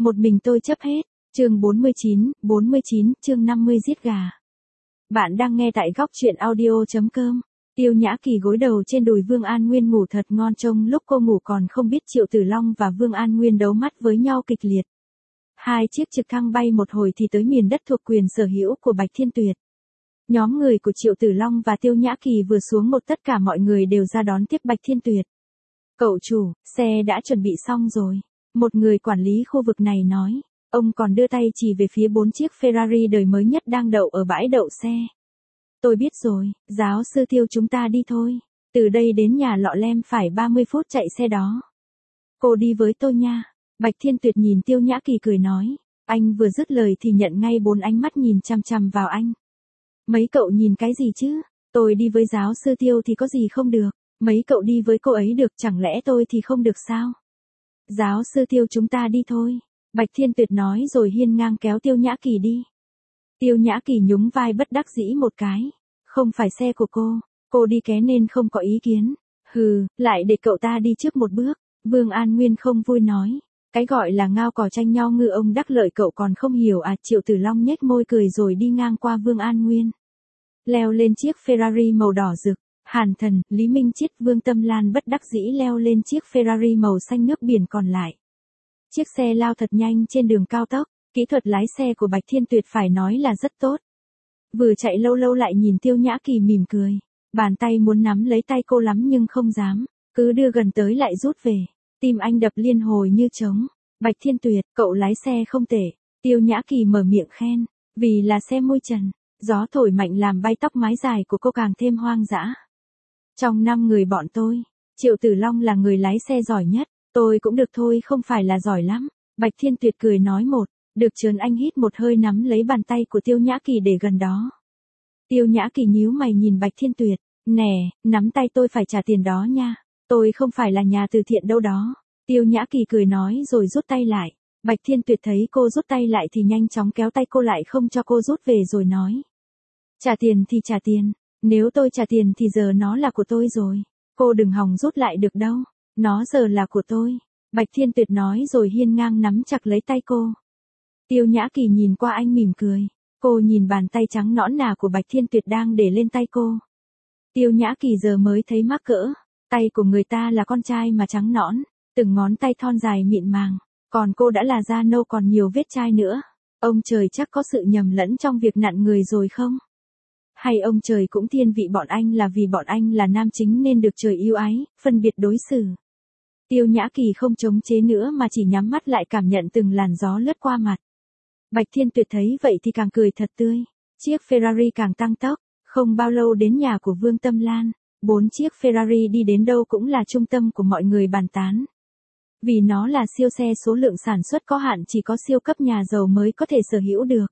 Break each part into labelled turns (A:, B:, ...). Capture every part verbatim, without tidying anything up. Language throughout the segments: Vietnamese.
A: Một mình tôi chấp hết. Chương bốn mươi chín, bốn mươi chín, chương năm mươi giết gà. Bạn đang nghe tại góc truyện audio.com. Tiêu Nhã Kỳ gối đầu trên đùi Vương An Nguyên ngủ thật ngon, trong lúc cô ngủ còn không biết Triệu Tử Long và Vương An Nguyên đấu mắt với nhau kịch liệt. Hai chiếc trực thăng bay một hồi thì tới miền đất thuộc quyền sở hữu của Bạch Thiên Tuyệt. Nhóm người của Triệu Tử Long và Tiêu Nhã Kỳ vừa xuống một, tất cả mọi người đều ra đón tiếp Bạch Thiên Tuyệt. Cậu chủ, xe đã chuẩn bị xong rồi. Một người quản lý khu vực này nói. Ông còn đưa tay chỉ về phía bốn chiếc Ferrari đời mới nhất đang đậu ở bãi đậu xe. Tôi biết rồi, giáo sư Tiêu, chúng ta đi thôi. Từ đây đến nhà Lọ Lem phải ba mươi phút chạy xe đó. Cô đi với tôi nha. Bạch Thiên Tuyệt nhìn Tiêu Nhã Kỳ cười nói. Anh vừa dứt lời thì nhận ngay bốn ánh mắt nhìn chằm chằm vào anh. Mấy cậu nhìn cái gì chứ? Tôi đi với giáo sư Tiêu thì có gì không được? Mấy cậu đi với cô ấy được, chẳng lẽ tôi thì không được sao? Giáo sư Tiêu, chúng ta đi thôi. Bạch Thiên Tuyệt nói rồi hiên ngang kéo Tiêu Nhã Kỳ đi. Tiêu Nhã Kỳ nhún vai bất đắc dĩ một cái. Không phải xe của cô, cô đi ké nên không có ý kiến. Hừ, lại để cậu ta đi trước một bước. Vương An Nguyên không vui nói. Cái gọi là ngao cò tranh nhau ngư ông đắc lợi cậu còn không hiểu à? Triệu Tử Long nhếch môi cười rồi đi ngang qua Vương An Nguyên. Leo lên chiếc Ferrari màu đỏ rực. Hàn Thần, Lý Minh Chiết, Vương Tâm Lan bất đắc dĩ leo lên chiếc Ferrari màu xanh nước biển còn lại. Chiếc xe lao thật nhanh trên đường cao tốc, kỹ thuật lái xe của Bạch Thiên Tuyệt phải nói là rất tốt. Vừa chạy lâu lâu lại nhìn Tiêu Nhã Kỳ mỉm cười, bàn tay muốn nắm lấy tay cô lắm nhưng không dám, cứ đưa gần tới lại rút về. Tim anh đập liên hồi như trống. Bạch Thiên Tuyệt, cậu lái xe không tệ. Tiêu Nhã Kỳ mở miệng khen, vì là xe mui trần, gió thổi mạnh làm bay tóc mái dài của cô càng thêm hoang dã. Trong năm người bọn tôi, Triệu Tử Long là người lái xe giỏi nhất. Tôi cũng được thôi, không phải là giỏi lắm. Bạch Thiên Tuyệt cười nói một. Được chớn, anh hít một hơi nắm lấy bàn tay của Tiêu Nhã Kỳ để gần đó. Tiêu Nhã Kỳ nhíu mày nhìn Bạch Thiên Tuyệt. Nè, nắm tay tôi phải trả tiền đó nha. Tôi không phải là nhà từ thiện đâu đó. Tiêu Nhã Kỳ cười nói rồi rút tay lại. Bạch Thiên Tuyệt thấy cô rút tay lại thì nhanh chóng kéo tay cô lại không cho cô rút về rồi nói. Trả tiền thì trả tiền. Nếu tôi trả tiền thì giờ nó là của tôi rồi. Cô đừng hòng rút lại được đâu. Nó giờ là của tôi. Bạch Thiên Tuyệt nói rồi hiên ngang nắm chặt lấy tay cô. Tiêu Nhã Kỳ nhìn qua anh mỉm cười. Cô nhìn bàn tay trắng nõn nà của Bạch Thiên Tuyệt đang để lên tay cô. Tiêu Nhã Kỳ giờ mới thấy mắc cỡ. Tay của người ta là con trai mà trắng nõn. Từng ngón tay thon dài mịn màng. Còn cô đã là da nâu còn nhiều vết chai nữa. Ông trời chắc có sự nhầm lẫn trong việc nặn người rồi không? Hay ông trời cũng thiên vị bọn anh là vì bọn anh là nam chính nên được trời yêu ái, phân biệt đối xử. Tiêu Nhã Kỳ không chống chế nữa mà chỉ nhắm mắt lại cảm nhận từng làn gió lướt qua mặt. Bạch Thiên Tuyệt thấy vậy thì càng cười thật tươi. Chiếc Ferrari càng tăng tốc, không bao lâu đến nhà của Vương Tâm Lan. Bốn chiếc Ferrari đi đến đâu cũng là trung tâm của mọi người bàn tán. Vì nó là siêu xe, số lượng sản xuất có hạn, chỉ có siêu cấp nhà giàu mới có thể sở hữu được.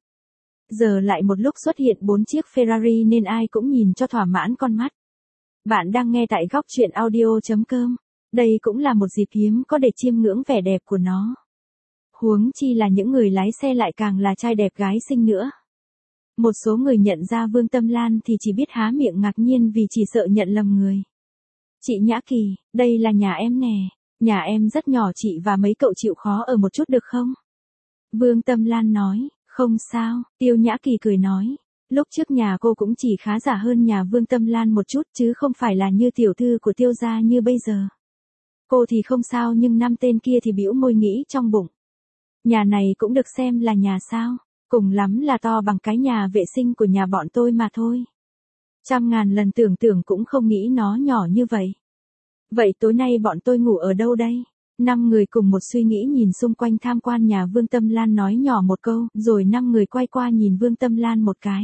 A: Giờ lại một lúc xuất hiện bốn chiếc Ferrari nên ai cũng nhìn cho thỏa mãn con mắt. Bạn đang nghe tại góc truyện audio.com. Đây cũng là một dịp hiếm có để chiêm ngưỡng vẻ đẹp của nó. Huống chi là những người lái xe lại càng là trai đẹp gái xinh nữa. Một số người nhận ra Vương Tâm Lan thì chỉ biết há miệng ngạc nhiên vì chỉ sợ nhận lầm người. Chị Nhã Kỳ, đây là nhà em nè. Nhà em rất nhỏ chị và mấy cậu chịu khó ở một chút được không? Vương Tâm Lan nói. Không sao, Tiêu Nhã Kỳ cười nói. Lúc trước nhà cô cũng chỉ khá giả hơn nhà Vương Tâm Lan một chút chứ không phải là như tiểu thư của Tiêu gia như bây giờ. Cô thì không sao nhưng năm tên kia thì bĩu môi nghĩ trong bụng. Nhà này cũng được xem là nhà sao, cùng lắm là to bằng cái nhà vệ sinh của nhà bọn tôi mà thôi. Trăm ngàn lần tưởng tưởng cũng không nghĩ nó nhỏ như vậy. Vậy tối nay bọn tôi ngủ ở đâu đây? Năm người cùng một suy nghĩ nhìn xung quanh tham quan nhà Vương Tâm Lan nói nhỏ một câu, rồi năm người quay qua nhìn Vương Tâm Lan một cái.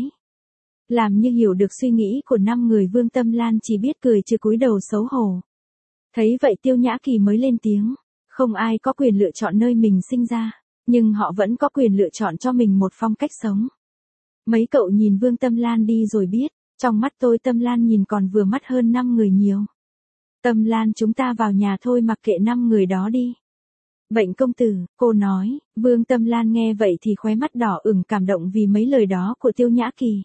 A: Làm như hiểu được suy nghĩ của năm người, Vương Tâm Lan chỉ biết cười chứ cúi đầu xấu hổ. Thấy vậy Tiêu Nhã Kỳ mới lên tiếng, không ai có quyền lựa chọn nơi mình sinh ra, nhưng họ vẫn có quyền lựa chọn cho mình một phong cách sống. Mấy cậu nhìn Vương Tâm Lan đi rồi biết, trong mắt tôi Tâm Lan nhìn còn vừa mắt hơn năm người nhiều. Tâm Lan, chúng ta vào nhà thôi, mặc kệ năm người đó đi. Bệnh công tử, cô nói. Vương Tâm Lan nghe vậy thì khóe mắt đỏ ửng cảm động vì mấy lời đó của Tiêu Nhã Kỳ.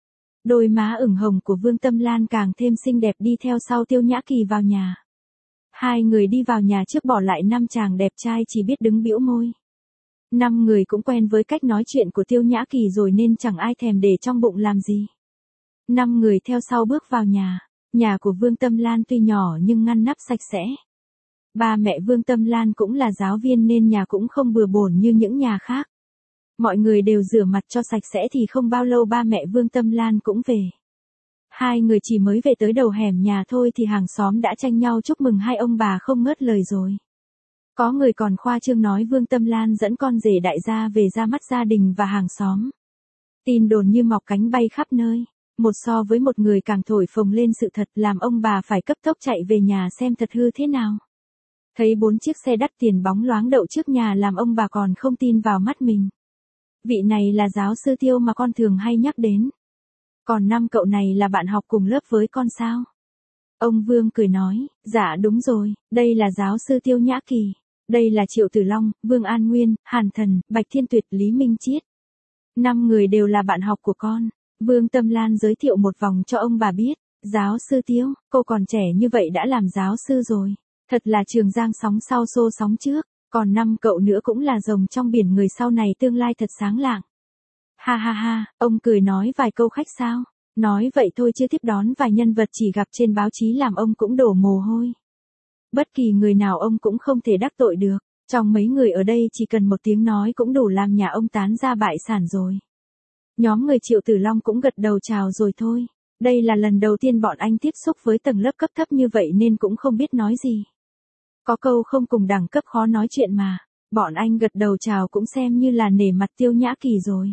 A: Đôi má ửng hồng của Vương Tâm Lan càng thêm xinh đẹp đi theo sau Tiêu Nhã Kỳ vào nhà. Hai người đi vào nhà trước bỏ lại năm chàng đẹp trai chỉ biết đứng bĩu môi. Năm người cũng quen với cách nói chuyện của Tiêu Nhã Kỳ rồi nên chẳng ai thèm để trong bụng làm gì. Năm người theo sau bước vào nhà. Nhà của Vương Tâm Lan tuy nhỏ nhưng ngăn nắp sạch sẽ. Ba mẹ Vương Tâm Lan cũng là giáo viên nên nhà cũng không bừa bộn như những nhà khác. Mọi người đều rửa mặt cho sạch sẽ thì không bao lâu ba mẹ Vương Tâm Lan cũng về. Hai người chỉ mới về tới đầu hẻm nhà thôi thì hàng xóm đã tranh nhau chúc mừng hai ông bà không ngớt lời rồi. Có người còn khoa trương nói Vương Tâm Lan dẫn con rể đại gia về ra mắt gia đình và hàng xóm. Tin đồn như mọc cánh bay khắp nơi. Một so với một người càng thổi phồng lên sự thật làm ông bà phải cấp tốc chạy về nhà xem thật hư thế nào. Thấy bốn chiếc xe đắt tiền bóng loáng đậu trước nhà làm ông bà còn không tin vào mắt mình. Vị này là giáo sư Tiêu mà con thường hay nhắc đến. Còn năm cậu này là bạn học cùng lớp với con sao? Ông Vương cười nói, dạ đúng rồi, đây là giáo sư Tiêu Nhã Kỳ. Đây là Triệu Tử Long, Vương An Nguyên, Hàn Thần, Bạch Thiên Tuyệt, Lý Minh Chiết. Năm người đều là bạn học của con. Vương Tâm Lan giới thiệu một vòng cho ông bà biết. Giáo sư Tiêu, cô còn trẻ như vậy đã làm giáo sư rồi. Thật là Trường Giang sóng sau xô sóng trước. Còn năm cậu nữa cũng là rồng trong biển người sau này tương lai thật sáng lạng. Ha ha ha, ông cười nói vài câu khách sao. Nói vậy thôi chứ tiếp đón vài nhân vật chỉ gặp trên báo chí làm ông cũng đổ mồ hôi. Bất kỳ người nào ông cũng không thể đắc tội được. Trong mấy người ở đây chỉ cần một tiếng nói cũng đủ làm nhà ông tán ra bại sản rồi. Nhóm người Triệu Tử Long cũng gật đầu chào rồi thôi. Đây là lần đầu tiên bọn anh tiếp xúc với tầng lớp cấp thấp như vậy nên cũng không biết nói gì. Có câu không cùng đẳng cấp khó nói chuyện mà. Bọn anh gật đầu chào cũng xem như là nể mặt Tiêu Nhã Kỳ rồi.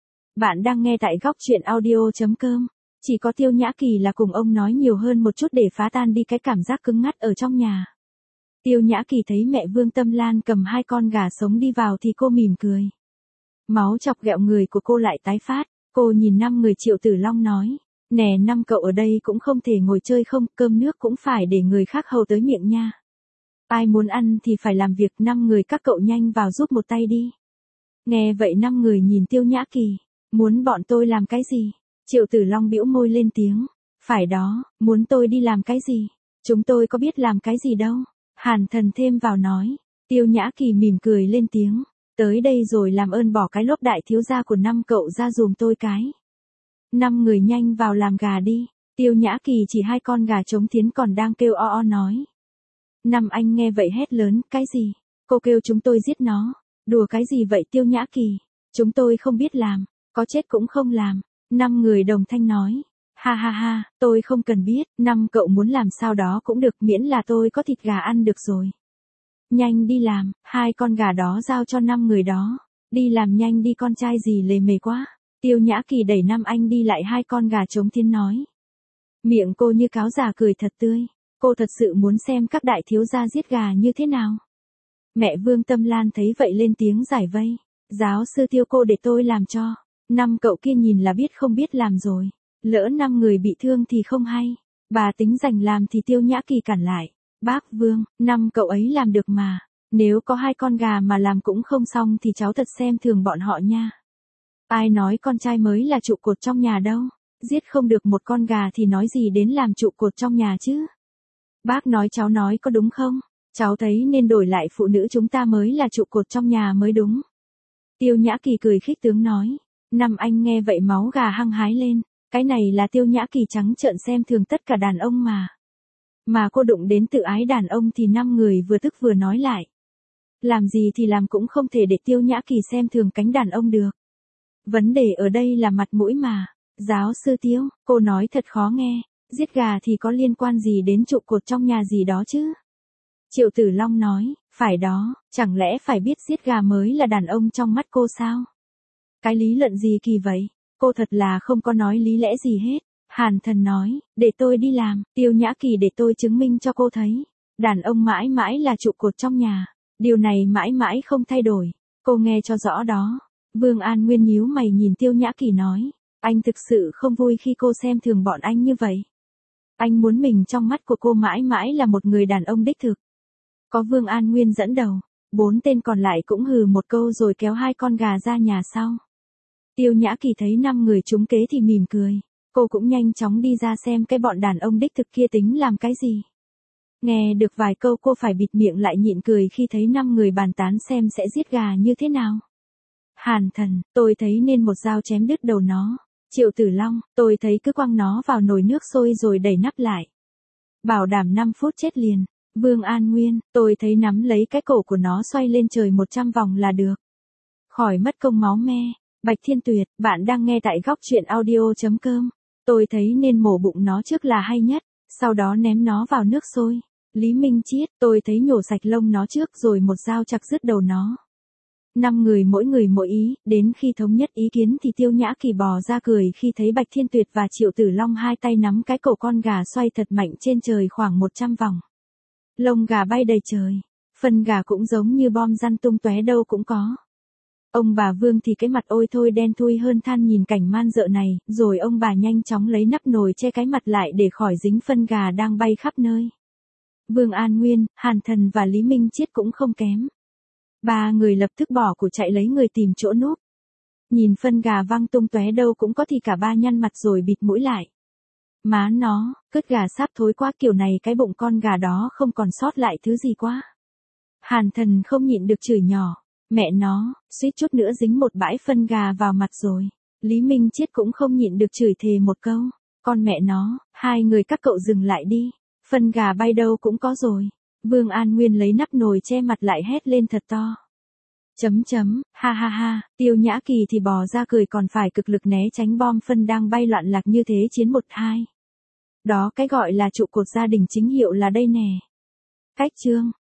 A: Bạn đang nghe tại góc truyện audio chấm com. Chỉ có Tiêu Nhã Kỳ là cùng ông nói nhiều hơn một chút để phá tan đi cái cảm giác cứng ngắt ở trong nhà. Tiêu Nhã Kỳ thấy mẹ Vương Tâm Lan cầm hai con gà sống đi vào thì cô mỉm cười. Máu chọc ghẹo người của cô lại tái phát. Cô nhìn năm người Triệu Tử Long nói. Nè năm cậu ở đây cũng không thể ngồi chơi không, cơm nước cũng phải để người khác hầu tới miệng nha. Ai muốn ăn thì phải làm việc, năm người các cậu nhanh vào giúp một tay đi. Nghe vậy năm người nhìn Tiêu Nhã Kỳ. Muốn bọn tôi làm cái gì? Triệu Tử Long bĩu môi lên tiếng. Phải đó, muốn tôi đi làm cái gì? Chúng tôi có biết làm cái gì đâu. Hàn Thần thêm vào nói. Tiêu Nhã Kỳ mỉm cười lên tiếng. Tới đây rồi làm ơn bỏ cái lốp đại thiếu gia của năm cậu ra giùm tôi cái. Năm người nhanh vào làm gà đi. Tiêu Nhã Kỳ chỉ hai con gà trống thiến còn đang kêu o o nói. Năm anh nghe vậy hét lớn, cái gì? Cô kêu chúng tôi giết nó. Đùa cái gì vậy Tiêu Nhã Kỳ? Chúng tôi không biết làm, có chết cũng không làm. Năm người đồng thanh nói. Ha ha ha, tôi không cần biết, năm cậu muốn làm sao đó cũng được miễn là tôi có thịt gà ăn được rồi. Nhanh đi làm, hai con gà đó giao cho năm người đó. Đi làm nhanh đi con trai gì lề mề quá. Tiêu Nhã Kỳ đẩy năm anh đi lại hai con gà trống thiên nói. Miệng cô như cáo già cười thật tươi. Cô thật sự muốn xem các đại thiếu gia giết gà như thế nào. Mẹ Vương Tâm Lan thấy vậy lên tiếng giải vây. Giáo sư Tiêu cô để tôi làm cho. Năm cậu kia nhìn là biết không biết làm rồi. Lỡ năm người bị thương thì không hay. Bà tính giành làm thì Tiêu Nhã Kỳ cản lại. Bác Vương, năm cậu ấy làm được mà. Nếu có hai con gà mà làm cũng không xong thì cháu thật xem thường bọn họ nha. Ai nói con trai mới là trụ cột trong nhà đâu. Giết không được một con gà thì nói gì đến làm trụ cột trong nhà chứ. Bác nói cháu nói có đúng không? Cháu thấy nên đổi lại phụ nữ chúng ta mới là trụ cột trong nhà mới đúng. Tiêu Nhã Kỳ cười khích tướng nói. Năm anh nghe vậy máu gà hăng hái lên. Cái này là Tiêu Nhã Kỳ trắng trợn xem thường tất cả đàn ông mà. Mà cô đụng đến tự ái đàn ông thì năm người vừa tức vừa nói lại. Làm gì thì làm cũng không thể để Tiêu Nhã Kỳ xem thường cánh đàn ông được. Vấn đề ở đây là mặt mũi mà. Giáo sư Tiêu, cô nói thật khó nghe. Giết gà thì có liên quan gì đến trụ cột trong nhà gì đó chứ? Triệu Tử Long nói, phải đó, chẳng lẽ phải biết giết gà mới là đàn ông trong mắt cô sao? Cái lý luận gì kỳ vậy? Cô thật là không có nói lý lẽ gì hết. Hàn Thần nói, để tôi đi làm, Tiêu Nhã Kỳ để tôi chứng minh cho cô thấy. Đàn ông mãi mãi là trụ cột trong nhà. Điều này mãi mãi không thay đổi. Cô nghe cho rõ đó. Vương An Nguyên nhíu mày nhìn Tiêu Nhã Kỳ nói. Anh thực sự không vui khi cô xem thường bọn anh như vậy. Anh muốn mình trong mắt của cô mãi mãi là một người đàn ông đích thực. Có Vương An Nguyên dẫn đầu. Bốn tên còn lại cũng hừ một câu rồi kéo hai con gà ra nhà sau. Tiêu Nhã Kỳ thấy năm người trúng kế thì mỉm cười. Cô cũng nhanh chóng đi ra xem cái bọn đàn ông đích thực kia tính làm cái gì. Nghe được vài câu cô phải bịt miệng lại nhịn cười khi thấy năm người bàn tán xem sẽ giết gà như thế nào. Hàn Thần, tôi thấy nên một dao chém đứt đầu nó. Triệu Tử Long, tôi thấy cứ quăng nó vào nồi nước sôi rồi đậy nắp lại. Bảo đảm năm phút chết liền. Vương An Nguyên, tôi thấy nắm lấy cái cổ của nó xoay lên trời một trăm vòng là được. Khỏi mất công máu me. Bạch Thiên Tuyệt, bạn đang nghe tại góc truyện audio.com. Tôi thấy nên mổ bụng nó trước là hay nhất, sau đó ném nó vào nước sôi. Lý Minh Chiết, tôi thấy nhổ sạch lông nó trước rồi một dao chặt đứt đầu nó. Năm người mỗi người mỗi ý, đến khi thống nhất ý kiến thì Tiêu Nhã Kỳ bò ra cười khi thấy Bạch Thiên Tuyệt và Triệu Tử Long hai tay nắm cái cổ con gà xoay thật mạnh trên trời khoảng một trăm vòng. Lông gà bay đầy trời, phân gà cũng giống như bom răn tung tóe đâu cũng có. Ông bà Vương thì cái mặt ôi thôi đen thui hơn than nhìn cảnh man dợ này, rồi ông bà nhanh chóng lấy nắp nồi che cái mặt lại để khỏi dính phân gà đang bay khắp nơi. Vương An Nguyên, Hàn Thần và Lý Minh Chiết cũng không kém. Ba người lập tức bỏ của chạy lấy người tìm chỗ núp. Nhìn phân gà văng tung tóe đâu cũng có thì cả ba nhăn mặt rồi bịt mũi lại. Má nó, cứt gà sáp thối quá kiểu này cái bụng con gà đó không còn sót lại thứ gì quá. Hàn Thần không nhịn được chửi nhỏ. Mẹ nó, suýt chút nữa dính một bãi phân gà vào mặt rồi. Lý Minh Chiết cũng không nhịn được chửi thề một câu. Con mẹ nó, hai người các cậu dừng lại đi. Phân gà bay đâu cũng có rồi. Vương An Nguyên lấy nắp nồi che mặt lại hét lên thật to. Chấm chấm, ha ha ha, Tiêu Nhã Kỳ thì bò ra cười còn phải cực lực né tránh bom phân đang bay loạn lạc như thế chiến một hai. Đó cái gọi là trụ cột gia đình chính hiệu là đây nè. Cách chương.